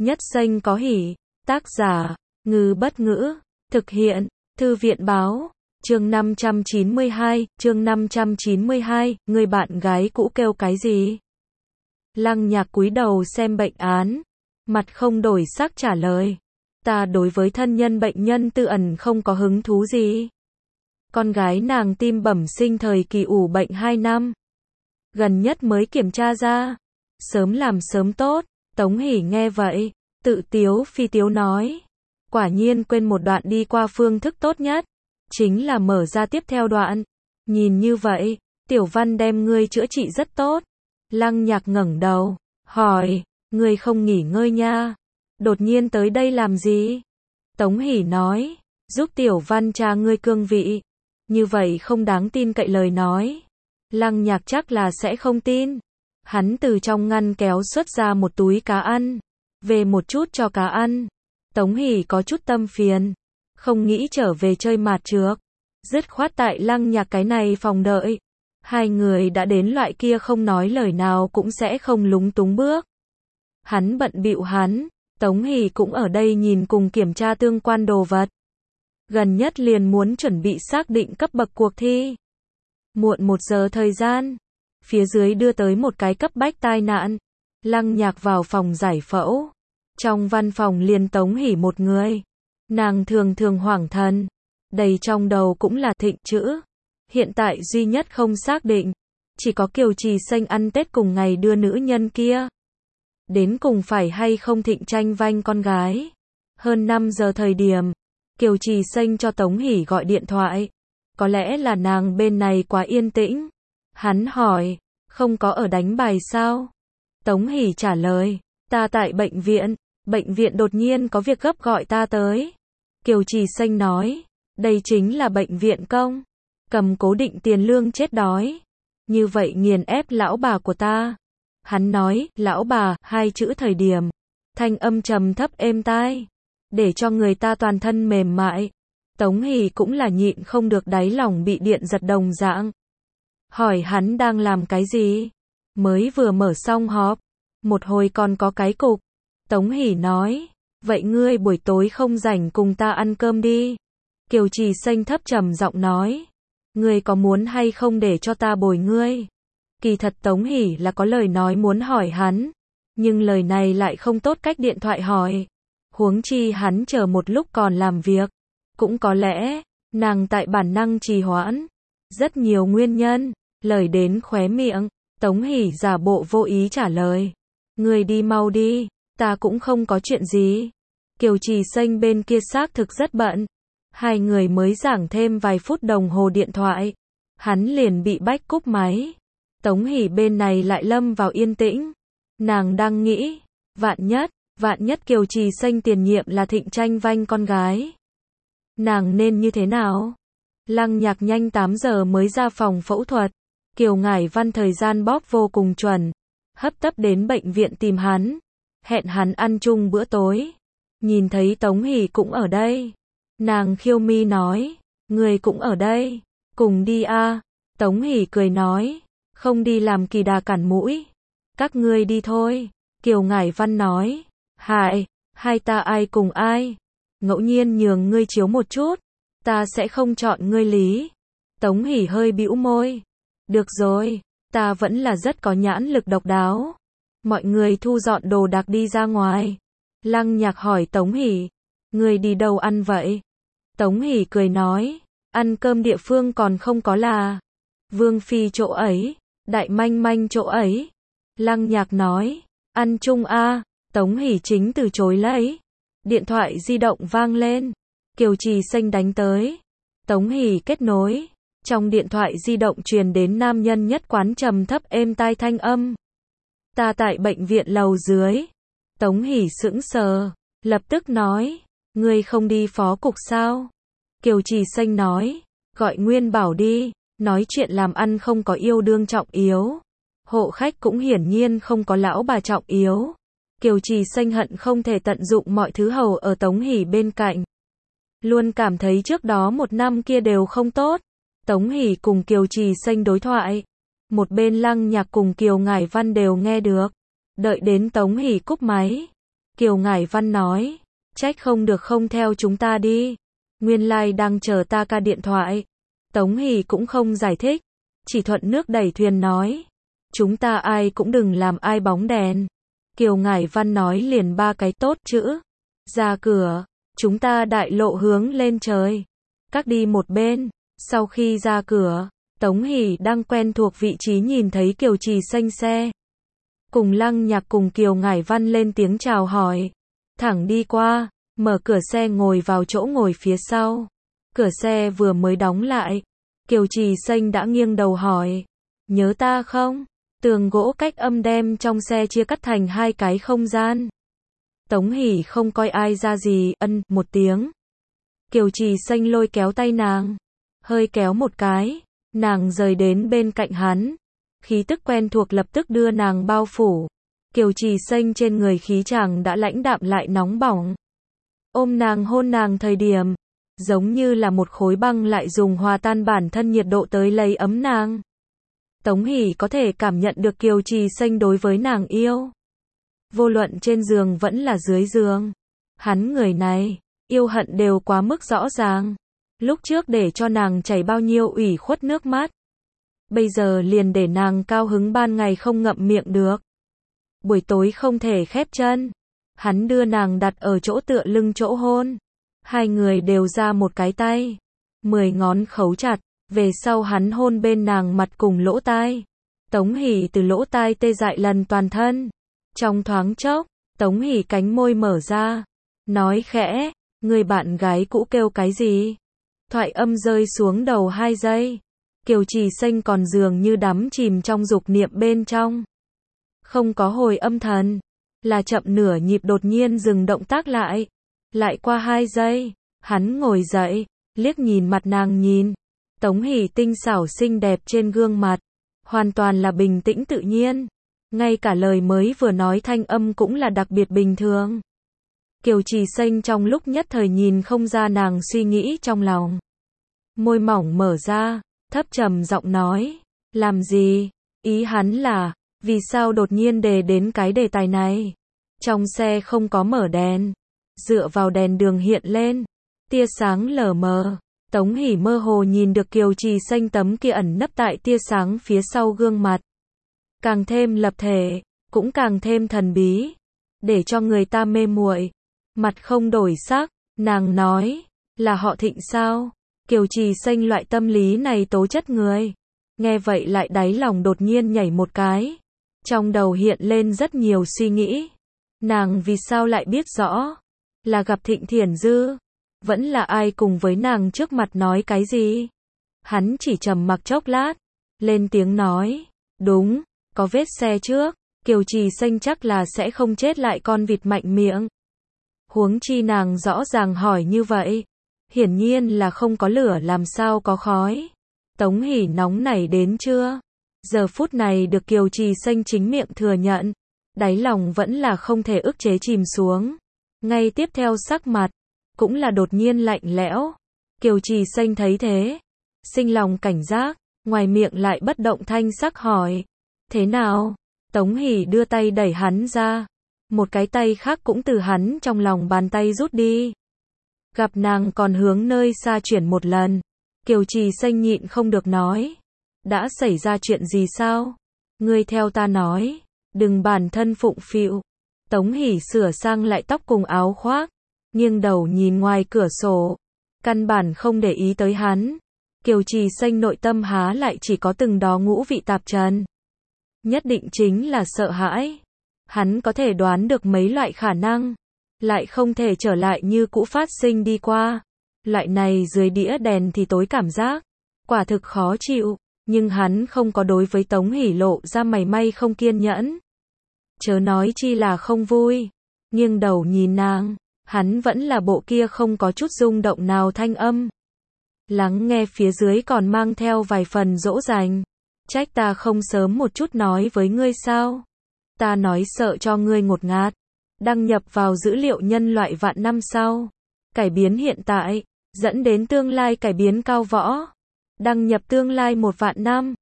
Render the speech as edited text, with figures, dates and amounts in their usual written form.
Nhất danh có hỷ. Tác giả, Ngư Bất Ngữ. Thực hiện, Thư viện Báo. Chương 592, người bạn gái cũ kêu cái gì? Lăng Nhạc cúi đầu xem bệnh án, mặt không đổi sắc trả lời. Ta đối với thân nhân bệnh nhân Tư Ẩn không có hứng thú gì. Con gái nàng tim bẩm sinh thời kỳ ủ bệnh 2 năm. Gần nhất mới kiểm tra ra. Sớm làm sớm tốt. Tống Hỷ nghe vậy, tự tiếu phi tiếu nói. Quả nhiên quên một đoạn đi qua phương thức tốt nhất. Chính là mở ra tiếp theo đoạn. Nhìn như vậy, Tiểu Văn đem ngươi chữa trị rất tốt. Lăng Nhạc ngẩng đầu, hỏi, ngươi không nghỉ ngơi nha. Đột nhiên tới đây làm gì? Tống Hỷ nói, giúp Tiểu Văn tra ngươi cương vị. Như vậy không đáng tin cậy lời nói. Lăng Nhạc chắc là sẽ không tin. Hắn từ trong ngăn kéo xuất ra một túi cá ăn. Về một chút cho cá ăn. Tống Hỷ có chút tâm phiền. Không nghĩ trở về chơi mạt trược. Dứt khoát tại Lăng Nhạc cái này phòng đợi. Hai người đã đến loại kia không nói lời nào cũng sẽ không lúng túng bước. Hắn bận bịu hắn. Tống Hỷ cũng ở đây nhìn cùng kiểm tra tương quan đồ vật. Gần nhất liền muốn chuẩn bị xác định cấp bậc cuộc thi. Muộn 1 giờ thời gian. Phía dưới đưa tới một cái cấp bách tai nạn. Lăng Nhạc vào phòng giải phẫu. Trong văn phòng liền Tống Hỷ một người. Nàng thường thường hoảng thần. Đầy trong đầu cũng là Thịnh chữ. Hiện tại duy nhất không xác định. Chỉ có Kiều Trì Xanh ăn Tết cùng ngày đưa nữ nhân kia. Đến cùng phải hay không Thịnh tranh vanh con gái. Hơn 5 giờ thời điểm. Kiều Trì Xanh cho Tống Hỷ gọi điện thoại. Có lẽ là nàng bên này quá yên tĩnh. Hắn hỏi, không có ở đánh bài sao? Tống Hỷ trả lời, ta tại bệnh viện đột nhiên có việc gấp gọi ta tới. Kiều Trì Xanh nói, đây chính là bệnh viện công. Cầm cố định tiền lương chết đói. Như vậy nghiền ép lão bà của ta. Hắn nói, lão bà, 2 chữ thời điểm. Thanh âm trầm thấp êm tai. Để cho người ta toàn thân mềm mại. Tống Hỷ cũng là nhịn không được đáy lòng bị điện giật đồng dạng. Hỏi hắn đang làm cái gì? Mới vừa mở xong họp. Một hồi còn có cái cục. Tống Hỷ nói. Vậy ngươi buổi tối không rảnh cùng ta ăn cơm đi. Kiều Trì Xanh thấp trầm giọng nói. Ngươi có muốn hay không để cho ta bồi ngươi? Kỳ thật Tống Hỷ là có lời nói muốn hỏi hắn. Nhưng lời này lại không tốt cách điện thoại hỏi. Huống chi hắn chờ một lúc còn làm việc. Cũng có lẽ, nàng tại bản năng trì hoãn. Rất nhiều nguyên nhân. Lời đến khóe miệng. Tống Hỷ giả bộ vô ý trả lời. Ngươi đi mau đi. Ta cũng không có chuyện gì. Kiều Trì Xanh bên kia xác thực rất bận. Hai người mới giảng thêm vài phút đồng hồ điện thoại. Hắn liền bị bách cúp máy. Tống Hỷ bên này lại lâm vào yên tĩnh. Nàng đang nghĩ. Vạn nhất Kiều Trì Xanh tiền nhiệm là Thịnh tranh vanh con gái. Nàng nên như thế nào? Lăng Nhạc nhanh 8 giờ mới ra phòng phẫu thuật. Kiều Ngải Văn thời gian bóp vô cùng chuẩn. Hấp tấp đến bệnh viện tìm hắn. Hẹn hắn ăn chung bữa tối. Nhìn thấy Tống Hỷ cũng ở đây. Nàng khiêu mi nói. Người cũng ở đây. Cùng đi a. Tống Hỷ cười nói. Không đi làm kỳ đà cản mũi. Các ngươi đi thôi. Kiều Ngải Văn nói. Hai ta ai cùng ai. Ngẫu nhiên nhường ngươi chiếu một chút. Ta sẽ không chọn ngươi lý. Tống Hỷ hơi bĩu môi. Được rồi. Ta vẫn là rất có nhãn lực độc đáo. Mọi người thu dọn đồ đạc đi ra ngoài. Lăng Nhạc hỏi Tống Hỷ. Ngươi đi đâu ăn vậy? Tống Hỷ cười nói. Ăn cơm địa phương còn không có là. Vương Phi chỗ ấy. Đại Manh Manh chỗ ấy. Lăng Nhạc nói. Ăn chung a. Tống Hỷ chính từ chối lấy. Điện thoại di động vang lên. Kiều Trì Xanh đánh tới. Tống Hỷ kết nối. Trong điện thoại di động truyền đến nam nhân nhất quán trầm thấp êm tai thanh âm. Ta tại bệnh viện lầu dưới. Tống Hỷ sững sờ. Lập tức nói. Ngươi không đi phó cục sao? Kiều Trì Xanh nói. Gọi Nguyên Bảo đi. Nói chuyện làm ăn không có yêu đương trọng yếu. Hộ khách cũng hiển nhiên không có lão bà trọng yếu. Kiều Trì Xanh hận không thể tận dụng mọi thứ hầu ở Tống Hỷ bên cạnh. Luôn cảm thấy trước đó 1 năm kia đều không tốt. Tống Hỷ cùng Kiều Trì Xanh đối thoại. Một bên Lăng Nhạc cùng Kiều Ngải Văn đều nghe được. Đợi đến Tống Hỷ cúp máy. Kiều Ngải Văn nói, trách không được không theo chúng ta đi. Nguyên lai đang chờ ta ca điện thoại. Tống Hỷ cũng không giải thích, chỉ thuận nước đẩy thuyền nói, chúng ta ai cũng đừng làm ai bóng đèn. Kiều Ngải Văn nói liền ba cái tốt chữ. Ra cửa, chúng ta đại lộ hướng lên trời. Các đi một bên. Sau khi ra cửa, Tống Hỷ đang quen thuộc vị trí nhìn thấy Kiều Trì Xanh xe. Cùng Lăng Nhạc cùng Kiều Ngải Văn lên tiếng chào hỏi. Thẳng đi qua, mở cửa xe ngồi vào chỗ ngồi phía sau. Cửa xe vừa mới đóng lại, Kiều Trì Xanh đã nghiêng đầu hỏi, nhớ ta không? Tường gỗ cách âm đem trong xe chia cắt thành hai cái không gian. Tống Hỷ không coi ai ra gì, ân một tiếng. Kiều Trì Xanh lôi kéo tay nàng, hơi kéo một cái, nàng rời đến bên cạnh hắn. Khí tức quen thuộc lập tức đưa nàng bao phủ. Kiều Trì Xanh trên người khí chàng đã lãnh đạm lại nóng bỏng. Ôm nàng hôn nàng thời điểm, giống như là một khối băng lại dùng hòa tan bản thân nhiệt độ tới lấy ấm nàng. Tống Hỷ có thể cảm nhận được Kiều Trì Xanh đối với nàng yêu. Vô luận trên giường vẫn là dưới giường. Hắn người này, yêu hận đều quá mức rõ ràng. Lúc trước để cho nàng chảy bao nhiêu ủy khuất nước mắt. Bây giờ liền để nàng cao hứng ban ngày không ngậm miệng được. Buổi tối không thể khép chân. Hắn đưa nàng đặt ở chỗ tựa lưng chỗ hôn. Hai người đều ra một cái tay. 10 ngón khấu chặt. Về sau hắn hôn bên nàng mặt cùng lỗ tai. Tống Hỷ từ lỗ tai tê dại lần toàn thân. Trong thoáng chốc, Tống Hỷ cánh môi mở ra. Nói khẽ, người bạn gái cũ kêu cái gì? Thoại âm rơi xuống đầu 2 giây. Kiều Trì Xanh còn dường như đắm chìm trong dục niệm bên trong. Không có hồi âm thần. Là chậm nửa nhịp đột nhiên dừng động tác lại. Lại qua 2 giây, hắn ngồi dậy, liếc nhìn mặt nàng nhìn. Tống Hỷ tinh xảo xinh đẹp trên gương mặt, hoàn toàn là bình tĩnh tự nhiên. Ngay cả lời mới vừa nói thanh âm cũng là đặc biệt bình thường. Kiều Trì Xanh trong lúc nhất thời nhìn không ra nàng suy nghĩ trong lòng. Môi mỏng mở ra, thấp trầm giọng nói, làm gì? Ý hắn là, vì sao đột nhiên đề đến cái đề tài này? Trong xe không có mở đèn, dựa vào đèn đường hiện lên, tia sáng lờ mờ. Tống Hỷ mơ hồ nhìn được Kiều Trì Xanh tấm kia ẩn nấp tại tia sáng phía sau gương mặt. Càng thêm lập thể, cũng càng thêm thần bí, để cho người ta mê muội. Mặt không đổi sắc, nàng nói, là họ Thịnh sao? Kiều Trì Xanh loại tâm lý này tố chất người. Nghe vậy lại đáy lòng đột nhiên nhảy một cái. Trong đầu hiện lên rất nhiều suy nghĩ. Nàng vì sao lại biết rõ? Là gặp Thịnh Thiển Dư? Vẫn là ai cùng với nàng trước mặt nói cái gì? Hắn chỉ trầm mặc chốc lát, lên tiếng nói, đúng, có vết xe trước, Kiều Trì Xanh chắc là sẽ không chết lại con vịt mạnh miệng. Huống chi nàng rõ ràng hỏi như vậy, hiển nhiên là không có lửa làm sao có khói. Tống Hỷ nóng nảy đến chưa? Giờ phút này được Kiều Trì Xanh chính miệng thừa nhận, đáy lòng vẫn là không thể ức chế chìm xuống. Ngay tiếp theo sắc mặt cũng là đột nhiên lạnh lẽo. Kiều Trì Xanh thấy thế, sinh lòng cảnh giác, ngoài miệng lại bất động thanh sắc hỏi, thế nào? Tống Hỷ đưa tay đẩy hắn ra, một cái tay khác cũng từ hắn trong lòng bàn tay rút đi. Gặp nàng còn hướng nơi xa chuyển một lần, Kiều Trì Xanh nhịn không được nói, đã xảy ra chuyện gì sao? Ngươi theo ta nói, đừng bản thân phụng phịu. Tống Hỷ sửa sang lại tóc cùng áo khoác, nghiêng đầu nhìn ngoài cửa sổ, căn bản không để ý tới hắn. Kiều Trì Xanh nội tâm há lại chỉ có từng đó ngũ vị tạp trần. Nhất định chính là sợ hãi. Hắn có thể đoán được mấy loại khả năng, lại không thể trở lại như cũ phát sinh đi qua. Loại này dưới đĩa đèn thì tối cảm giác, quả thực khó chịu, nhưng hắn không có đối với Tống Hỷ lộ ra mảy may không kiên nhẫn. Chớ nói chi là không vui. Nghiêng đầu nhìn nàng, hắn vẫn là bộ kia không có chút rung động nào thanh âm. Lắng nghe phía dưới còn mang theo vài phần dỗ dành. Trách ta không sớm một chút nói với ngươi sao? Ta nói sợ cho ngươi ngột ngạt. Đăng nhập vào dữ liệu nhân loại vạn năm sau. Cải biến hiện tại, dẫn đến tương lai cải biến cao võ. Đăng nhập tương lai 1 vạn năm.